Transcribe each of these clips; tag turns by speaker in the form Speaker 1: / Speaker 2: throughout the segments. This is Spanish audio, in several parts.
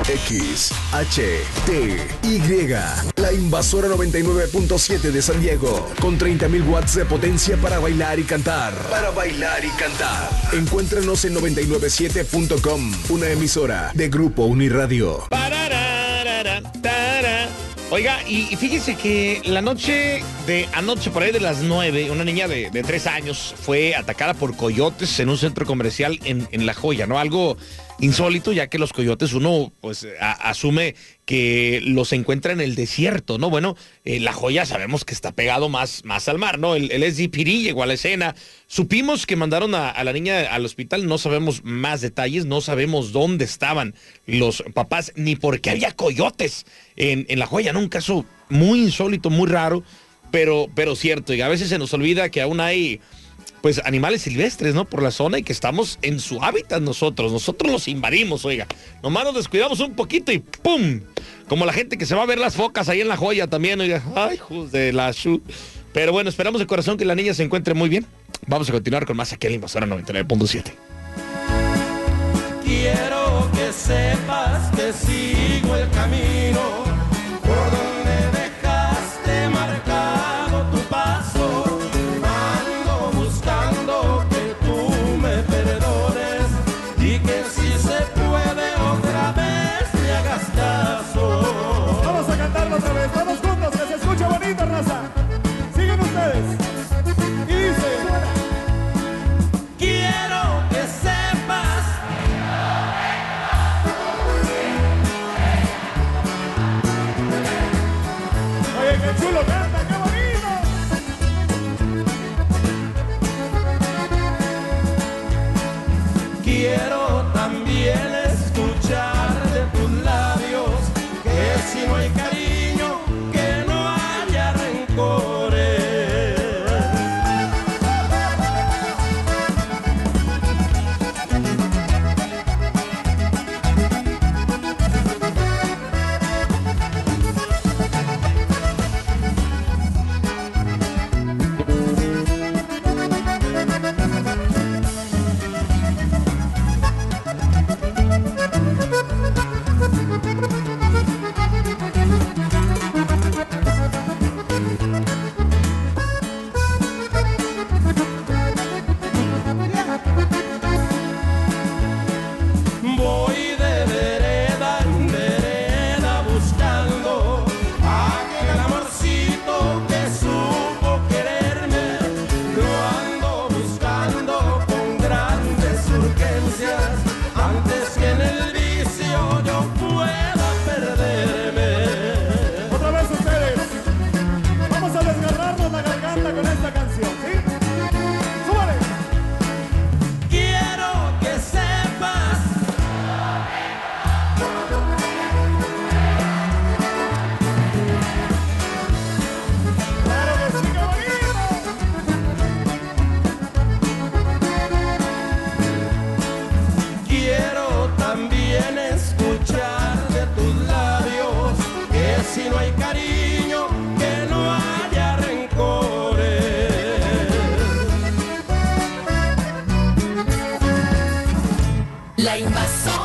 Speaker 1: XHTY, la Invasora 99.7 de San Diego, con 30,000 watts de potencia para bailar y cantar. Encuéntranos en 997.com, una emisora de Grupo Uniradio.
Speaker 2: Oiga, y fíjese que la noche de anoche, por ahí de las 9, una niña de 3 años fue atacada por coyotes en un centro comercial en La Joya, ¿no? Algo insólito, ya que los coyotes uno pues asume que los encuentra en el desierto, ¿no? Bueno, La Joya sabemos que está pegado más al mar, ¿no? El SDPD llegó a la escena. Supimos que mandaron a la niña al hospital, no sabemos más detalles, no sabemos dónde estaban los papás, ni por qué había coyotes en La Joya, ¿no? Un caso muy insólito, muy raro, pero cierto. Y a veces se nos olvida que aún hay pues animales silvestres, ¿no? Por la zona y que estamos en su hábitat nosotros los invadimos, oiga. Nomás nos descuidamos un poquito y ¡pum! Como la gente que se va a ver las focas ahí en La Joya también, oiga. Ay, hijos de la shu. Pero bueno, esperamos de corazón que la niña se encuentre muy bien. Vamos a continuar con más aquí en la Invasora 99.7.
Speaker 3: Quiero que sepas que sigo el camino por donde dejaste marcado tu paso. Ando buscando que tú me perdones y que si se puede otra vez me hagas caso.
Speaker 4: Vamos a cantarlo otra vez, todos juntos, que se escuche bonito, raza. Siguen ustedes. Y dice:
Speaker 3: quiero que sepas.
Speaker 4: Oye, qué chulo canta, qué bonito.
Speaker 3: Quiero también escuchar de tus labios que si no hay cariño, que no haya rencores. Voy de vereda en vereda buscando aquel amorcito que supo quererme. Lo ando buscando con grandes urgencias antes que en el vicio yo pueda perderme.
Speaker 4: Otra vez ustedes. Vamos a desgarrarnos la garganta con esta canción, ¿sí? ¡Súbale!
Speaker 3: Quiero que sepas.
Speaker 4: ¡Claro que sí, qué bonito!
Speaker 3: Quiero también escuchar de tus labios que si no hay cariño, que no haya rencores.
Speaker 5: La Invasora.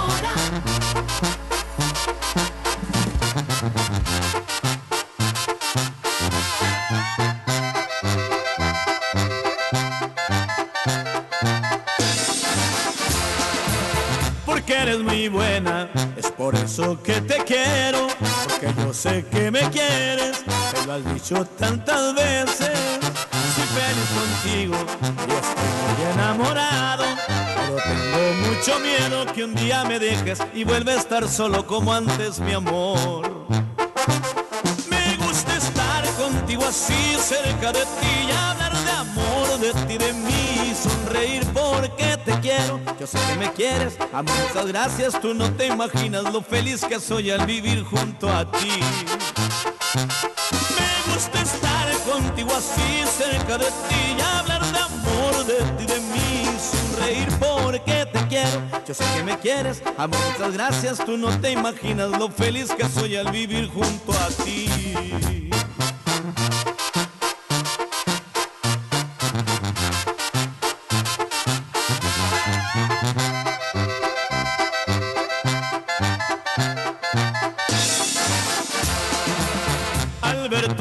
Speaker 3: Porque eres muy buena, es por eso que te quiero, porque yo sé que me quieres, te lo has dicho tantas veces. Soy feliz contigo y estoy muy enamorado, pero tengo mucho miedo que un día me dejes y vuelva a estar solo como antes, mi amor. Me gusta estar contigo así cerca de ti y hablar de amor, de ti, de mí, sonreír porque te quiero. Yo sé que me quieres, amor, muchas gracias. Tú no te imaginas lo feliz que soy al vivir junto a ti. Me gusta estar contigo así cerca de ti y hablar de amor, de ti, de mí, sonreír porque te quiero. Yo sé que me quieres, amor, muchas gracias. Tú no te imaginas lo feliz que soy al vivir junto a ti.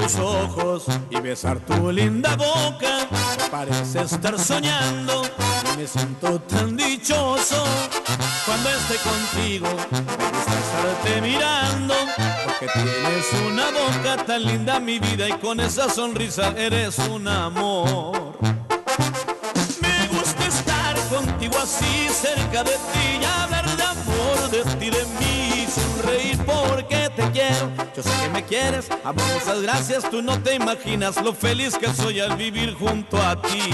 Speaker 3: tus ojos y besar tu linda boca. Parece estar soñando y me siento tan dichoso. Cuando esté contigo me gusta estarte mirando, porque tienes una boca tan linda, mi vida, y con esa sonrisa eres un amor. Me gusta estar contigo así cerca de ti y hablar de amor, de ti, de mí, sonreír porque te quiero. Yo sé que me quieres, amor, muchas gracias. Tú no te imaginas lo feliz que soy al vivir junto a ti.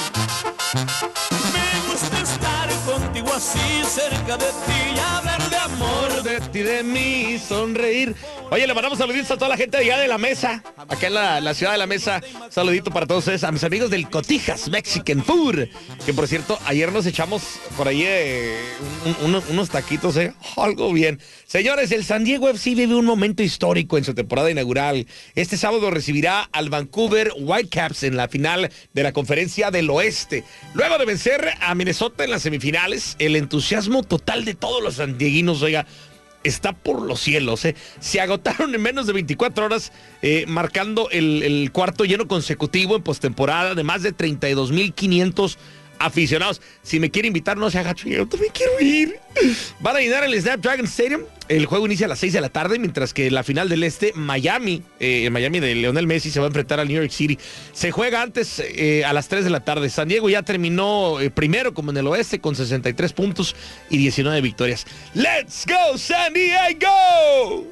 Speaker 3: Me gusta estar contigo así cerca de ti y hablar de amor,
Speaker 2: De ti, de mí, sonreír. Oye, le mandamos saluditos a toda la gente de allá de La Mesa, acá en la ciudad de La Mesa. Saludito para todos ustedes, a mis amigos del Cotijas Mexican Food, que por cierto, ayer nos echamos por ahí unos taquitos, algo bien. Señores, el San Diego FC vive un momento histórico en su temporada inaugural. Este sábado recibirá al Vancouver Whitecaps en la final de la Conferencia del Oeste. Luego de vencer a Minnesota en las semifinales, el entusiasmo total de todos los sandieguinos, está por los cielos. Se agotaron en menos de 24 horas, marcando el cuarto lleno consecutivo en postemporada de más de 32,500 aficionados. Si me quiere invitar, no se haga gacho, yo también quiero ir. Van a llenar el Snapdragon Stadium. El juego inicia a las 6 de la tarde, mientras que la final del Miami de Lionel Messi se va a enfrentar al New York City. Se juega antes a las 3 de la tarde. San Diego ya terminó primero como en el oeste con 63 puntos y 19 victorias. ¡Let's go, San Diego!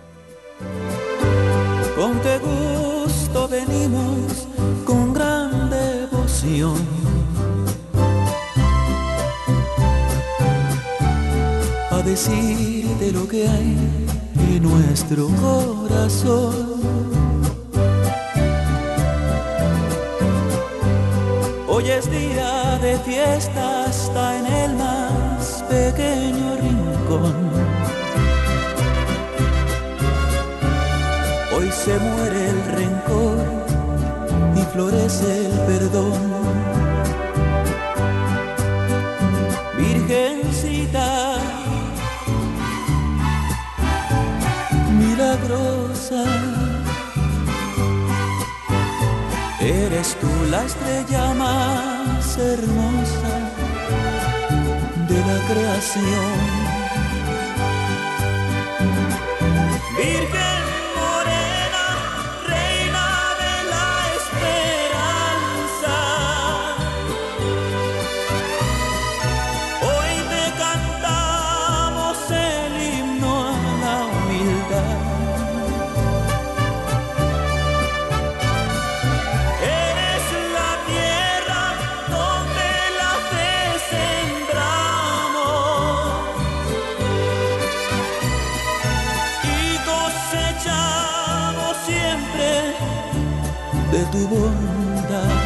Speaker 6: Con qué gusto venimos, con gran devoción, a decirte lo que hay en nuestro corazón. Hoy es día de fiesta hasta en el más pequeño rincón. Hoy se muere el rencor y florece el perdón. Virgencita milagrosa, eres tú la estrella más hermosa de la creación. Virgen morena, reina de la esperanza, hoy te cantamos el himno a la humildad. Eres la tierra donde la fe sembramos y cosechamos siempre de tu bondad.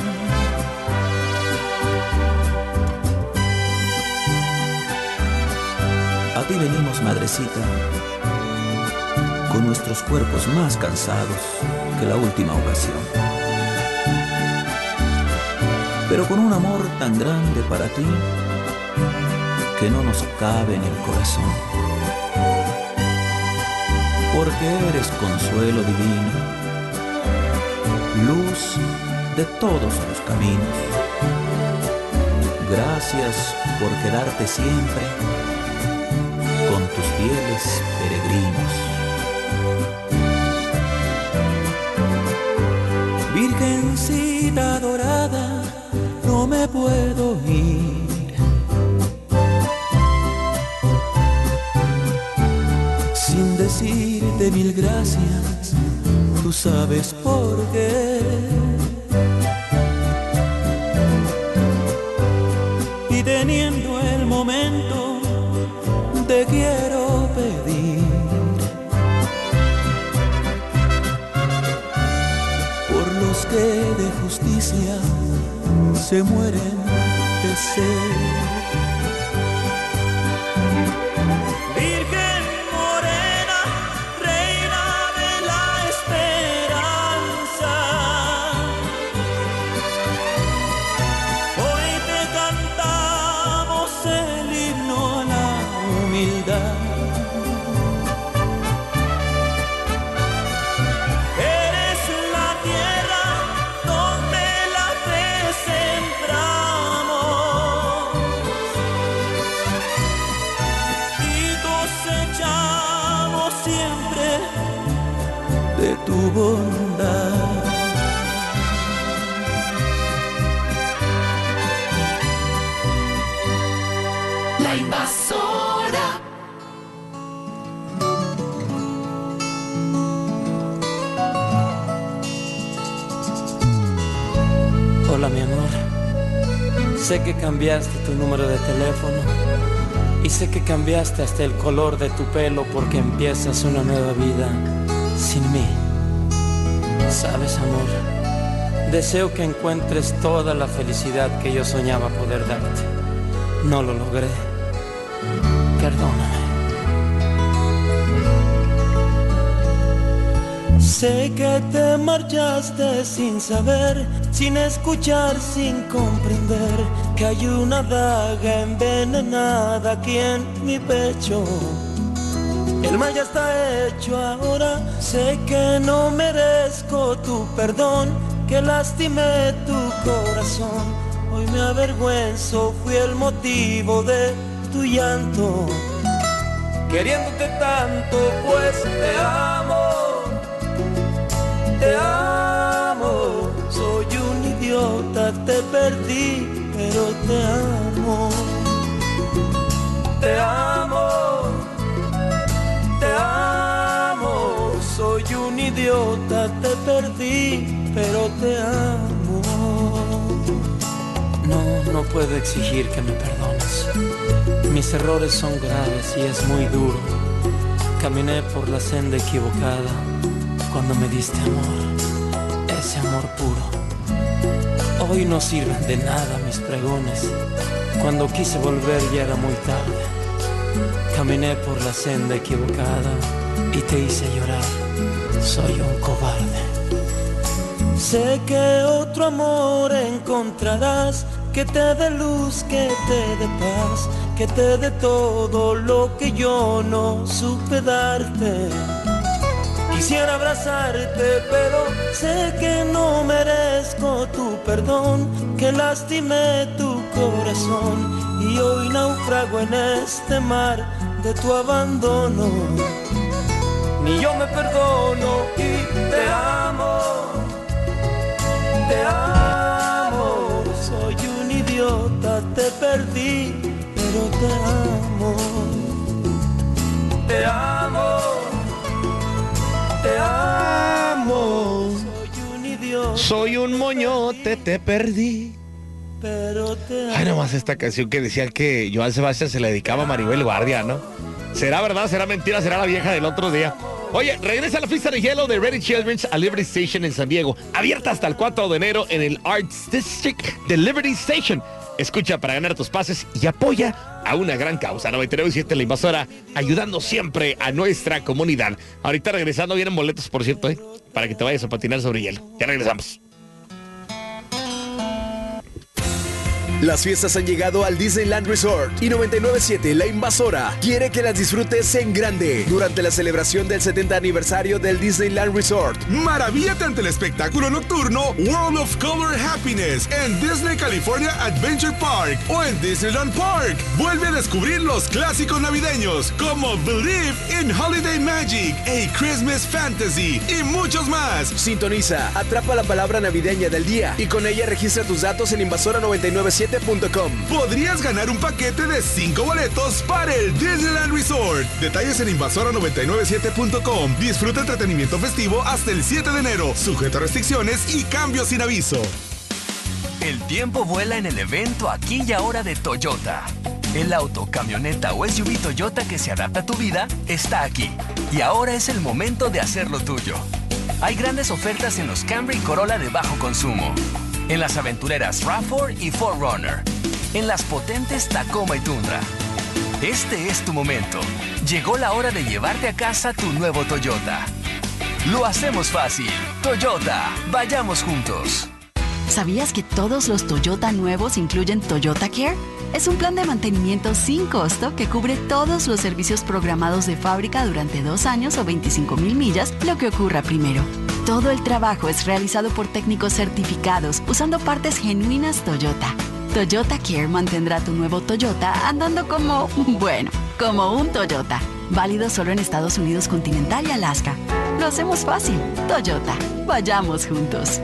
Speaker 6: A ti venimos, madrecita, con nuestros cuerpos más cansados que la última ocasión, pero con un amor tan grande para ti que no nos cabe en el corazón, porque eres consuelo divino, luz de todos los caminos. Gracias por quedarte siempre con tus fieles peregrinos. Virgencita dorada, no me puedo ir sin decirte mil gracias. Tú sabes por qué. Y teniendo el momento, te quiero pedir por los que de justicia se mueren de sed. Virgen morena, reina de la esperanza, hoy te cantamos el himno a la humildad. Eres tu bondad.
Speaker 5: La Invasora.
Speaker 6: Hola mi amor, sé que cambiaste tu número de teléfono y sé que cambiaste hasta el color de tu pelo porque empiezas una nueva vida sin mí. Sabes amor, deseo que encuentres toda la felicidad que yo soñaba poder darte. No lo logré, perdóname. Sé que te marchaste sin saber, sin escuchar, sin comprender que hay una daga envenenada aquí en mi pecho. El mal ya está hecho ahora, sé que no merezco tu perdón, que lastimé tu corazón. Hoy me avergüenzo, fui el motivo de tu llanto. Queriéndote tanto, pues te amo. Te amo, soy un idiota, te perdí, pero te amo. Te amo, te amo, soy un idiota, te perdí, pero te amo. No puedo exigir que me perdones. Mis errores son graves y es muy duro. Caminé por la senda equivocada cuando me diste amor, ese amor puro. Hoy no sirven de nada mis pregones. Cuando quise volver ya era muy tarde. Caminé por la senda equivocada y te hice llorar. Soy un cobarde. Sé que otro amor encontrarás, que te dé luz, que te dé paz, que te dé todo lo que yo no supe darte. Quisiera abrazarte, pero sé que no merezco tu perdón, que lastimé tu corazón y hoy naufrago en este mar de tu abandono. Ni yo me perdono y te amo, te amo. Soy un idiota, te perdí, pero te amo, te amo. Te amo. Soy un idiota.
Speaker 2: Soy un moñote, te perdí.
Speaker 6: Pero te amo.
Speaker 2: Ay, nomás esta canción que decían que Joan Sebastián se le dedicaba a Maribel Guardia, ¿no? ¿Será verdad? ¿Será mentira? ¿Será la vieja del otro día? Oye, regresa la fiesta de hielo de Ready Children's a Liberty Station en San Diego. Abierta hasta el 4 de enero en el Arts District de Liberty Station. Escucha para ganar tus pases y apoya a una gran causa. 99.7 La Invasora, ayudando siempre a nuestra comunidad. Ahorita regresando vienen boletos, por cierto, para que te vayas a patinar sobre hielo. Ya regresamos.
Speaker 1: Las fiestas han llegado al Disneyland Resort y 99.7 La Invasora quiere que las disfrutes en grande durante la celebración del 70 aniversario del Disneyland Resort.
Speaker 7: Maravíllate ante el espectáculo nocturno World of Color Happiness en Disney California Adventure Park o en Disneyland Park. Vuelve a descubrir los clásicos navideños como Believe in Holiday Magic, A Christmas Fantasy y muchos más.
Speaker 1: Sintoniza, atrapa la palabra navideña del día y con ella registra tus datos en invasora997.com.
Speaker 7: Podrías ganar un paquete de 5 boletos para el Disneyland Resort. Detalles en invasora997.com. Disfruta entretenimiento festivo hasta el 7 de enero. Sujeto a restricciones y cambios sin aviso.
Speaker 8: El tiempo vuela en el evento Aquí y Ahora de Toyota. El auto, camioneta o SUV Toyota que se adapta a tu vida está aquí. Y ahora es el momento de hacerlo tuyo. Hay grandes ofertas en los Camry y Corolla de bajo consumo, en las aventureras RAV4 y 4Runner, en las potentes Tacoma y Tundra. Este es tu momento. Llegó la hora de llevarte a casa tu nuevo Toyota. Lo hacemos fácil. Toyota, vayamos juntos.
Speaker 9: ¿Sabías que todos los Toyota nuevos incluyen Toyota Care? Es un plan de mantenimiento sin costo que cubre todos los servicios programados de fábrica durante 2 años o 25,000 millas, lo que ocurra primero. Todo el trabajo es realizado por técnicos certificados usando partes genuinas Toyota. Toyota Care mantendrá tu nuevo Toyota andando como un Toyota. Válido solo en Estados Unidos continental y Alaska. Lo hacemos fácil. Toyota. Vayamos juntos.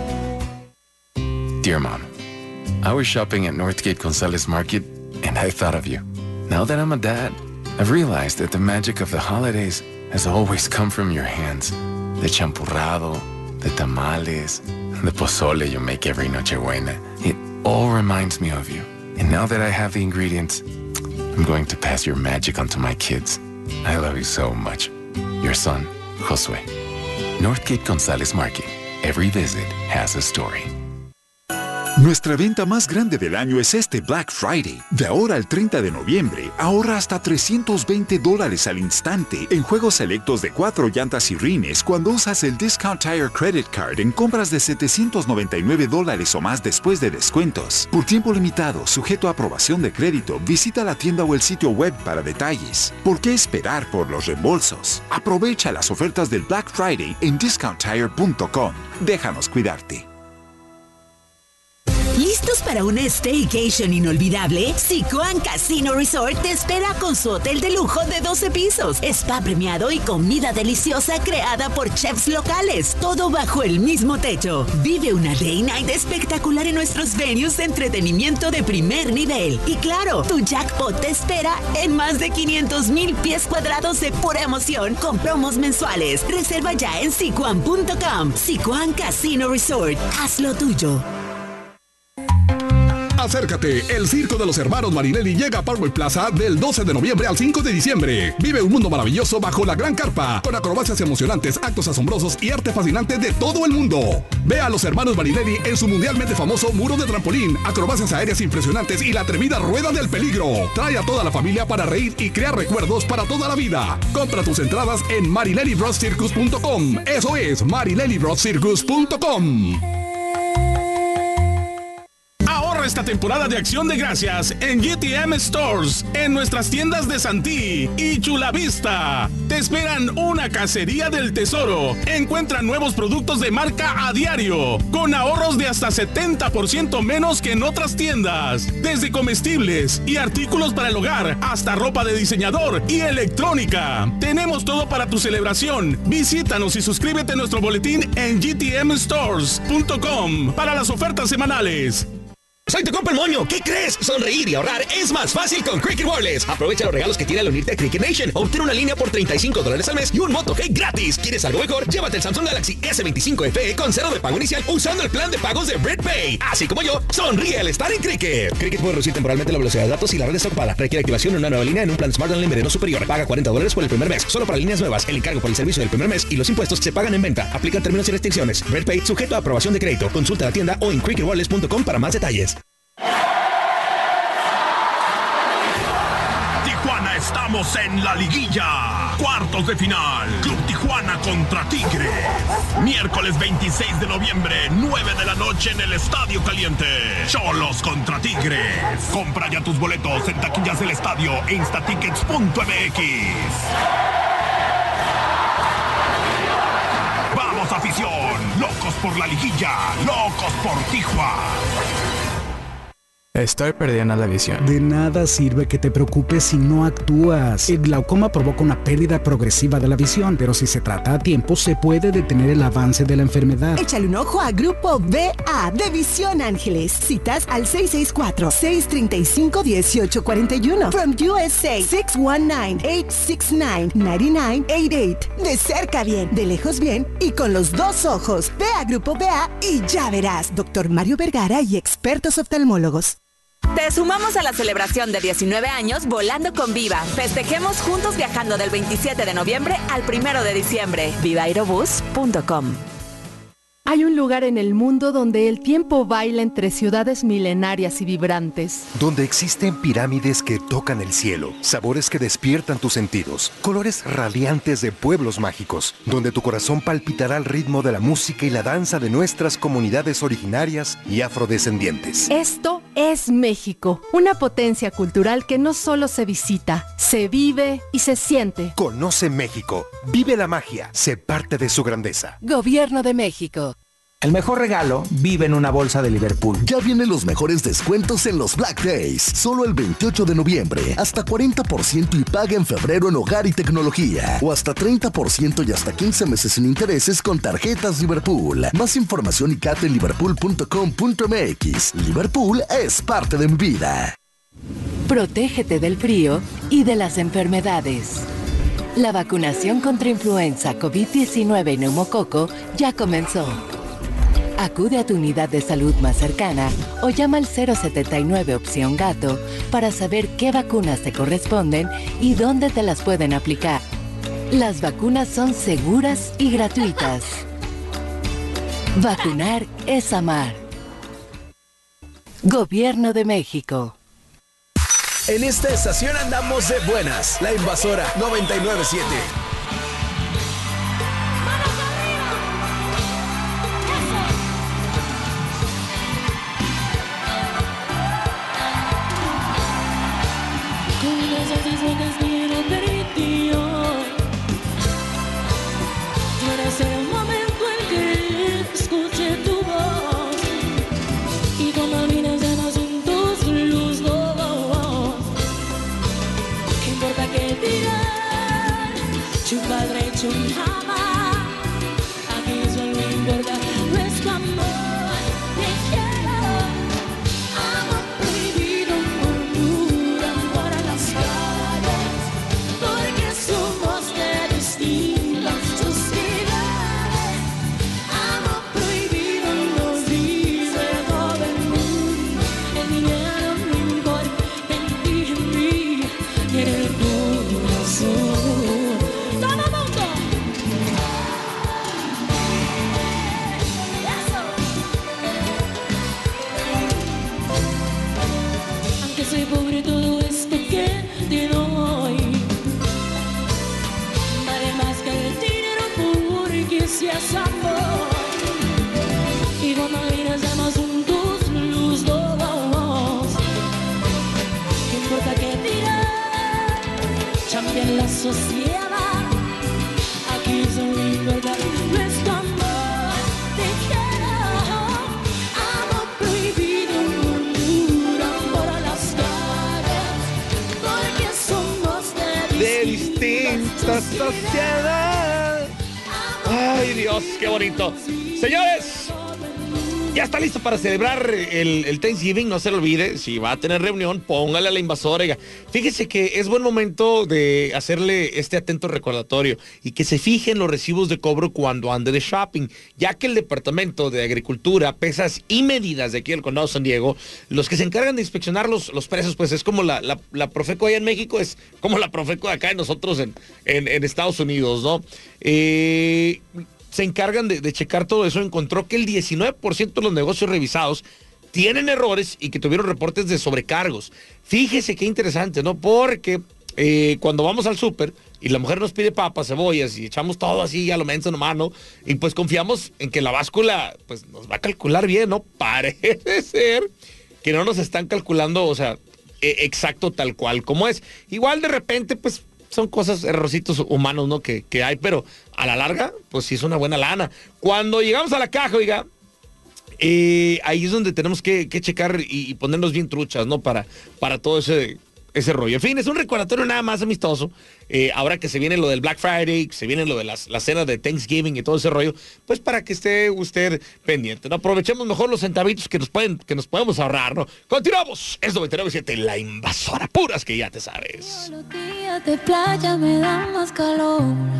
Speaker 10: Dear Mom, I was shopping at Northgate Gonzalez Market and I thought of you. Now that I'm a dad, I've realized that the magic of the holidays has always come from your hands. The champurrado, the tamales, the pozole you make every Nochebuena. It all reminds me of you. And now that I have the ingredients, I'm going to pass your magic on to my kids. I love you so much. Your son, Josué. Northgate Gonzalez Market. Every visit has a story.
Speaker 11: Nuestra venta más grande del año es este Black Friday. De ahora al 30 de noviembre, ahorra hasta $320 al instante en juegos selectos de 4 llantas y rines cuando usas el Discount Tire Credit Card en compras de $799 o más después de descuentos. Por tiempo limitado, sujeto a aprobación de crédito, visita la tienda o el sitio web para detalles. ¿Por qué esperar por los reembolsos? Aprovecha las ofertas del Black Friday en discounttire.com. Déjanos cuidarte.
Speaker 12: ¿Listos para una staycation inolvidable? Sicoan Casino Resort te espera con su hotel de lujo de 12 pisos, spa premiado y comida deliciosa creada por chefs locales, todo bajo el mismo techo. Vive una day night espectacular en nuestros venues de entretenimiento de primer nivel. Y claro, tu jackpot te espera en más de 500,000 pies cuadrados de pura emoción con promos mensuales. Reserva ya en sicoan.com. Sicoan Casino Resort. Haz lo tuyo.
Speaker 7: Acércate, el Circo de los Hermanos Marinelli llega a Parkway Plaza del 12 de noviembre al 5 de diciembre. Vive un mundo maravilloso bajo la gran carpa, con acrobacias emocionantes, actos asombrosos y arte fascinante de todo el mundo. Ve a los hermanos Marinelli en su mundialmente famoso muro de trampolín, acrobacias aéreas impresionantes y la atrevida rueda del peligro. Trae a toda la familia para reír y crear recuerdos para toda la vida. Compra tus entradas en marinellibrodscircus.com. Eso es, marinellibrodscircus.com. Esta temporada de Acción de Gracias en GTM Stores, en nuestras tiendas de Santí y Chula Vista. Te esperan una cacería del tesoro. Encuentra nuevos productos de marca a diario, con ahorros de hasta 70% menos que en otras tiendas. Desde comestibles y artículos para el hogar, hasta ropa de diseñador y electrónica. Tenemos todo para tu celebración. Visítanos y suscríbete a nuestro boletín en gtmstores.com para las ofertas semanales.
Speaker 13: ¡Soy tu compa el moño! ¿Qué crees? Sonreír y ahorrar es más fácil con Cricket Wireless. Aprovecha los regalos que tiene al unirte a Cricket Nation. Obtén una línea por $35 al mes y un Moto G gratis. ¿Quieres algo mejor? Llévate el Samsung Galaxy S25 FE con 0 de pago inicial usando el plan de pagos de BreadPay. Así como yo, sonríe al estar en Cricket. Cricket puede reducir temporalmente la velocidad de datos y la red está ocupada. Requiere activación en una nueva línea en un plan Smart Unlimited no superior. Paga $40 por el primer mes. Solo para líneas nuevas. El encargo por el servicio del primer mes y los impuestos se pagan en venta. Aplican términos y restricciones. BreadPay sujeto a aprobación de crédito. Consulta la tienda o en cricketwireless.com para más detalles.
Speaker 14: Estamos en la liguilla. Cuartos de final. Club Tijuana contra Tigres. Miércoles 26 de noviembre, 9 de la noche en el Estadio Caliente. Xolos contra Tigres. Compra ya tus boletos en taquillas del estadio e instatickets.mx. Vamos, afición. Locos por la liguilla. Locos por Tijuana.
Speaker 15: Estoy perdiendo la visión.
Speaker 16: De nada sirve que te preocupes si no actúas. El glaucoma provoca una pérdida progresiva de la visión, pero si se trata a tiempo, se puede detener el avance de la enfermedad.
Speaker 17: Échale un ojo a Grupo BA de Visión Ángeles. Citas al 664-635-1841. From USA, 619-869-9988. De cerca bien, de lejos bien y con los dos ojos. Ve a Grupo BA y ya verás. Doctor Mario Vergara y expertos oftalmólogos.
Speaker 18: Te sumamos a la celebración de 19 años Volando con Viva. Festejemos juntos viajando del 27 de noviembre al 1 de diciembre. Vivaerobus.com.
Speaker 19: Hay un lugar en el mundo donde el tiempo baila entre ciudades milenarias y vibrantes.
Speaker 20: Donde existen pirámides que tocan el cielo, sabores que despiertan tus sentidos, colores radiantes de pueblos mágicos, donde tu corazón palpitará al ritmo de la música y la danza de nuestras comunidades originarias y afrodescendientes.
Speaker 19: Esto es México, una potencia cultural que no solo se visita, se vive y se siente.
Speaker 20: Conoce México, vive la magia, sé parte de su grandeza.
Speaker 19: Gobierno de México.
Speaker 15: El mejor regalo vive en una bolsa de Liverpool.
Speaker 21: Ya vienen los mejores descuentos en los Black Days. Solo el 28 de noviembre. Hasta 40% y paga en febrero en hogar y tecnología. O hasta 30% y hasta 15 meses sin intereses con tarjetas Liverpool. Más información y cate en liverpool.com.mx. Liverpool es parte de mi vida.
Speaker 22: Protégete del frío y de las enfermedades. La vacunación contra influenza, COVID-19 y neumococo ya comenzó. Acude a tu unidad de salud más cercana o llama al 079 opción gato para saber qué vacunas te corresponden y dónde te las pueden aplicar. Las vacunas son seguras y gratuitas. Vacunar es amar. Gobierno de México.
Speaker 1: En esta estación andamos de buenas. La Invasora 997.
Speaker 5: Aquí solo importa nuestro amor. Te quiero, amor prohibido, murmura por las calles, porque somos de distintas sociedades. Amor prohibido nos dice todo el mundo. El dinero no importa, en ti, en mí, y en el corazón. Pobre todo esto que te doy, vale más que el dinero porque seas amor. Y cuando vienes llamas juntos los dos, ¿qué importa que dirán? Cambia la sociedad, aquí solo importa nuestro amor. Te quiero, amor prohibido, murmura por las
Speaker 2: de distintas sociedades. Ay, Dios, qué bonito. Señores, ya está listo para celebrar el Thanksgiving. No se lo olvide, si va a tener reunión, póngale a la Invasora. Oiga, fíjese que es buen momento de hacerle este atento recordatorio y que se fijen los recibos de cobro cuando ande de shopping, ya que el Departamento de Agricultura, Pesas y Medidas de aquí del Condado de San Diego, los que se encargan de inspeccionar los precios, pues es como la Profeco allá en México, es como la Profeco acá en nosotros en Estados Unidos, ¿no? Se encargan de checar todo eso. Encontró que el 19% de los negocios revisados tienen errores y que tuvieron reportes de sobrecargos. Fíjese qué interesante, ¿no? Porque cuando vamos al súper y la mujer nos pide papas, cebollas y echamos todo así a lo menso nomás, ¿no? Y pues confiamos en que la báscula pues nos va a calcular bien, ¿no? Parece ser que no nos están calculando, o sea, exacto tal cual como es. Igual de repente, pues son cosas, errorcitos humanos, ¿no? Que hay, pero a la larga, pues sí es una buena lana. Cuando llegamos a la caja, oiga, ahí es donde tenemos que checar y ponernos bien truchas, ¿no? Para todo ese rollo. En fin, es un recordatorio nada más amistoso. Ahora que se viene lo del Black Friday, que se viene lo de las cenas de Thanksgiving y todo ese rollo, pues para que esté usted pendiente, ¿no? Aprovechemos mejor los centavitos que nos podemos ahorrar, ¿no? Continuamos. Es 99.7, La Invasora, puras que ya te sabes.
Speaker 5: Los días de playa me dan más calor.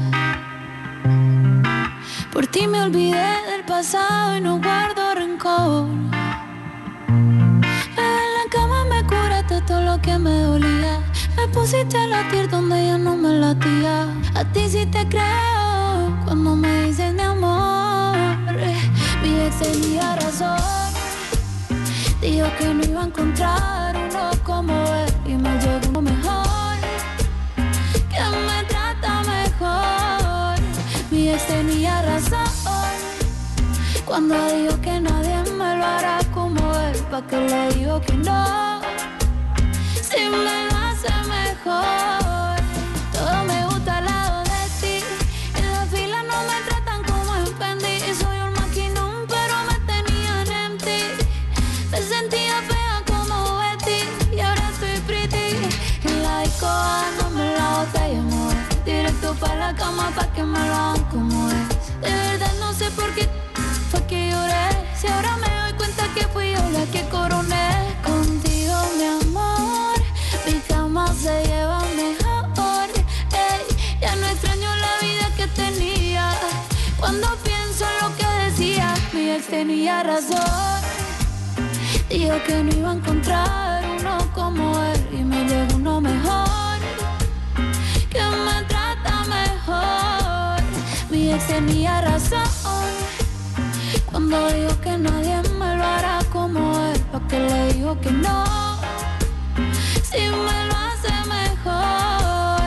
Speaker 5: Por ti me olvidé del pasado y no guardo rencor. En la cama me curaste todo lo que me dolía. Me pusiste a latir donde ya no me latía. A ti sí te creo cuando me dices mi amor. Mi ex tenía razón. Dijo que no iba a encontrar uno como él y me llegó uno mejor, que me trata mejor. Mi ex tenía razón cuando dijo que nadie me lo hará como él. ¿Pa' qué le digo que no? Si me lo hace mejor. Todo me gusta al lado de ti. En la fila no me tratan como en Fendi. Soy un maquinón, pero como es. De verdad no sé por qué fue que lloré. Si ahora me doy cuenta que fui yo la que coroné. Contigo, mi amor, mi cama se lleva mejor. Ey, ya no extraño la vida que tenía. Cuando pienso en lo que decía, mi ex tenía razón. Dijo que no iba a encontrar uno como él y me llegó uno mejor, que me trata mejor. Mi ex tenía razón cuando dijo que nadie me lo hará como él. ¿Pa' qué le dijo que no? Si me lo hace mejor.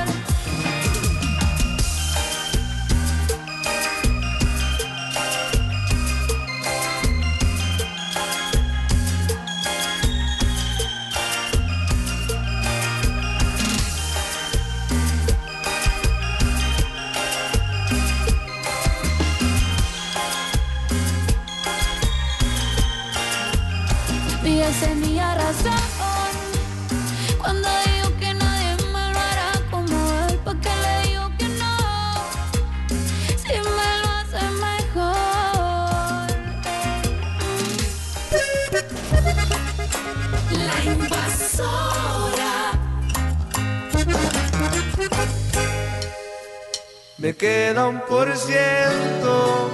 Speaker 5: Mi ex tenía razón cuando dijo que nadie me lo hará como él. ¿Pa' qué le digo que no? Si me lo hace mejor.
Speaker 12: La invasora.
Speaker 3: Me queda 1%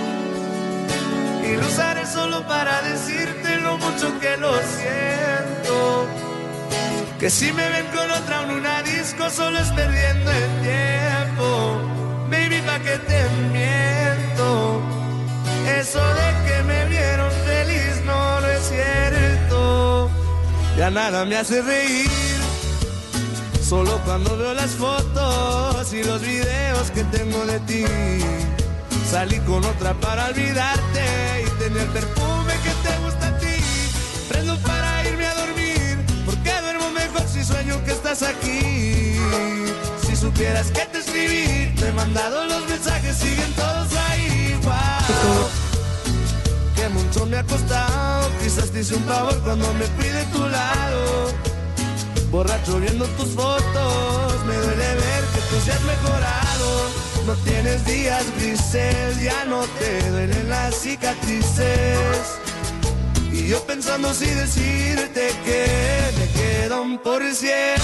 Speaker 3: y lo usaré solo para decirte lo mucho que lo siento. Que si me ven con otra en una disco solo es perdiendo el tiempo. Baby, ¿pa' qué te miento? Eso de que me vieron feliz no es cierto. Ya nada me hace reír, solo cuando veo las fotos y los videos que tengo de ti. Salí con otra para olvidarte y tener el perfume que te gusta a ti. Prendo para irme a dormir, porque duermo mejor si sueño que estás aquí. Si supieras que te escribí, te he mandado los mensajes, siguen todos ahí. Wow, que mucho me ha costado, quizás te hice un favor cuando me fui de tu lado. Borracho viendo tus fotos, me duele ver que tú seas mejorado. No tienes días grises, ya no te duelen las cicatrices. Y yo pensando si decirte que me queda 1%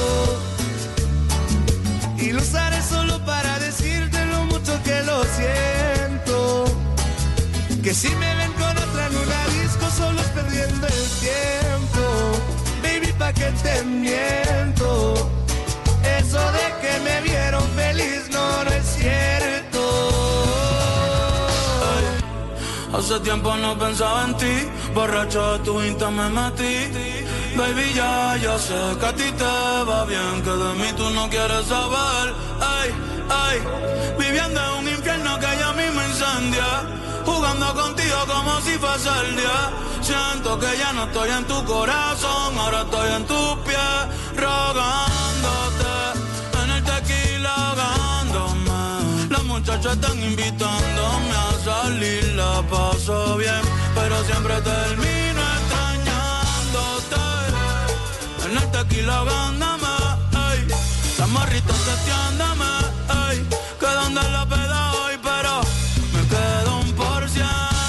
Speaker 3: y lo usaré solo para decirte lo mucho que lo siento. Que si me ven con otra en una disco solo es perdiendo el tiempo. Baby, ¿pa' qué te miento? Eso de que me vieron feliz no es cierto.
Speaker 4: Hace tiempo no pensaba en ti, borracho de tu Insta me metí. Baby, ya sé que a ti te va bien, que de mí tú no quieres saber. Ay, viviendo en un infierno que ya a mí me incendia, jugando contigo como si fuese el día. Siento que ya no estoy en tu corazón, ahora estoy en tus pies, rogándote, en el tequila ahogándome. Las muchachas están invitándome a salir, la paso bien, pero siempre termino extrañándote, en el tequila ahogándome. Ey, las morritas testeándome, ey, que donde la peda hoy, pero me quedo 1%.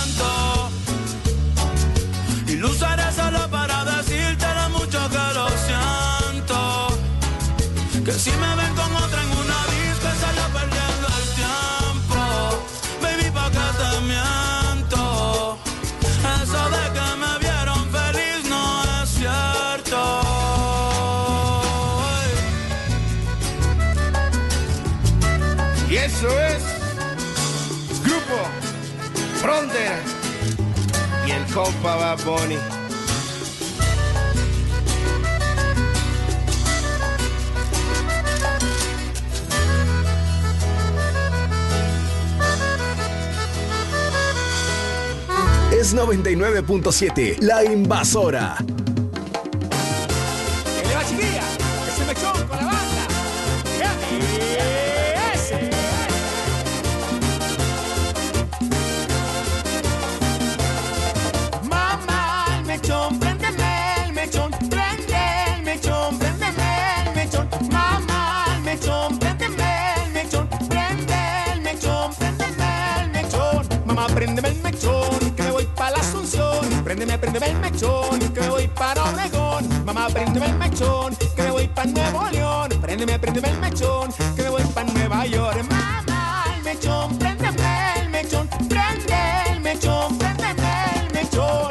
Speaker 4: Y lo usaré solo para decirte lo mucho que lo siento. Que si me ven con otra en una disco es solo perdiendo el tiempo. Baby, ¿pa' qué te miento? Eso de que me vieron feliz no es cierto.
Speaker 3: Y eso es Grupo Frontera y el compa Bad Bunny.
Speaker 1: Es 99.7, La Invasora.
Speaker 23: ¡Que le va, chiquilla! ¡Ese mechón con la banda! ¡Ese! Mamá, el mechón, préndeme el mechón, prende el mechón, préndeme el mechón. Mamá, el mechón, préndeme el mechón, prende el mechón. préndeme el mechón, que me voy para la Asunción. Préndeme el mechón, que me voy para Obregón. Mamá, préndeme el mechón, que me voy para Nuevo León. Préndeme el mechón, que me voy para Nueva York. Mamá, el mechón, préndeme el mechón, prende el mechón, préndeme el mechón.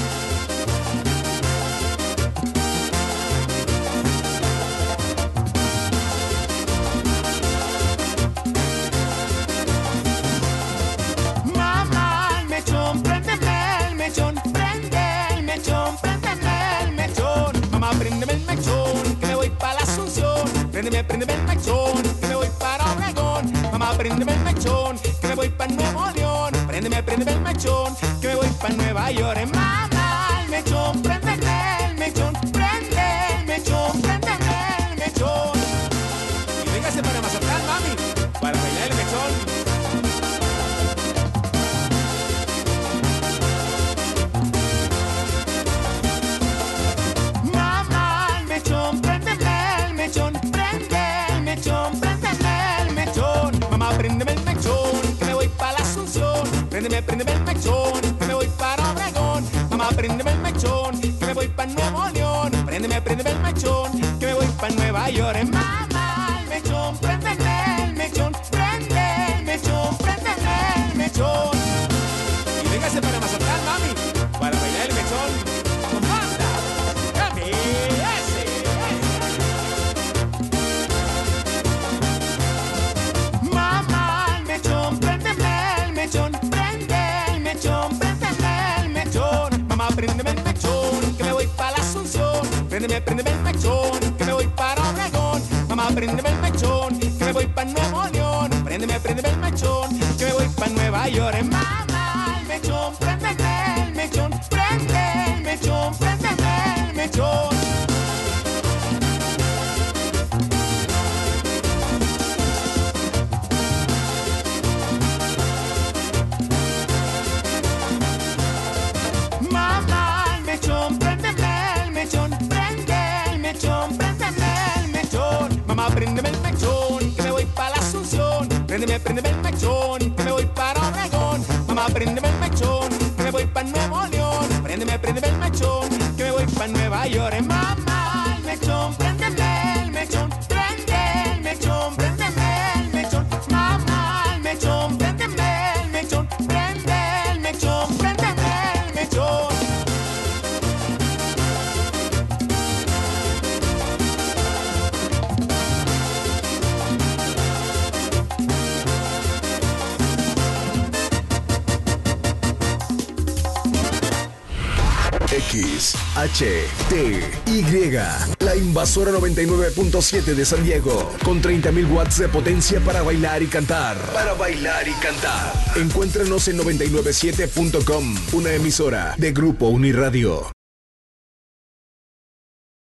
Speaker 23: Mamá, el mechón, préndeme el mechón, prende el mechón, préndeme el mechón. Mamá, préndeme el mechón, que me voy para la Asunción. Préndeme el mechón, que me voy para Obregón. Mamá, préndeme el mechón, que me voy para Nuevo León. Préndeme el mechón, que me voy para Nueva York. Mamá, el mechón, préndeme el mechón, prende el mechón, préndeme el mechón. Y véngase para Mazatlán, mami, para bailar el mechón. Mamá, el mechón, préndeme el mechón, prende el mechón, préndeme el mechón. Mamá, préndeme el mechón, que me voy para la Asunción. Préndeme el mechón, que me voy para Obregón. Mamá, préndeme el mechón, que me voy para Nuevo León. Préndeme el mechón, que me voy para Nueva York. Mamá, el mechón, préndeme el mechón, prende el mechón, préndeme el mechón. Y véngase para Mazatlán, mami, para bailar el mechón. Con banda, Cami, Mamá, el mechón, préndeme el mechón, prende el mechón, préndeme el mechón. Mamá, préndeme el mechón, que me voy para la Asunción. Préndeme el mechón, que me voy para Obregón. Mamá, préndeme el mechón, que me voy para Nuevo León. Préndeme el mechón, que me voy para Nueva York. Mamá, el mechón, préndeme el mechón, prende el mechón, préndeme el mechón. Mamá, el mechón, préndeme el mechón, prende el mechón, préndeme el mechón. Mamá, préndeme el mechón, que me voy para la Asunción. Préndeme el mechón, que me voy para Obregón. Mamá, préndeme el mechón, que me voy para Nuevo León. Préndeme el mechón, que me voy para Nueva York. Mamá, el mechón, préndeme el mechón, prende el mechón, préndeme el mechón. Mamá, el mechón, préndeme el mechón, prende el mechón, préndeme el mechón.
Speaker 1: XHTY, la invasora 99.7 de San Diego, con 30.000 watts de potencia para bailar y cantar. Encuéntranos en 997.com, una emisora de Grupo Uniradio.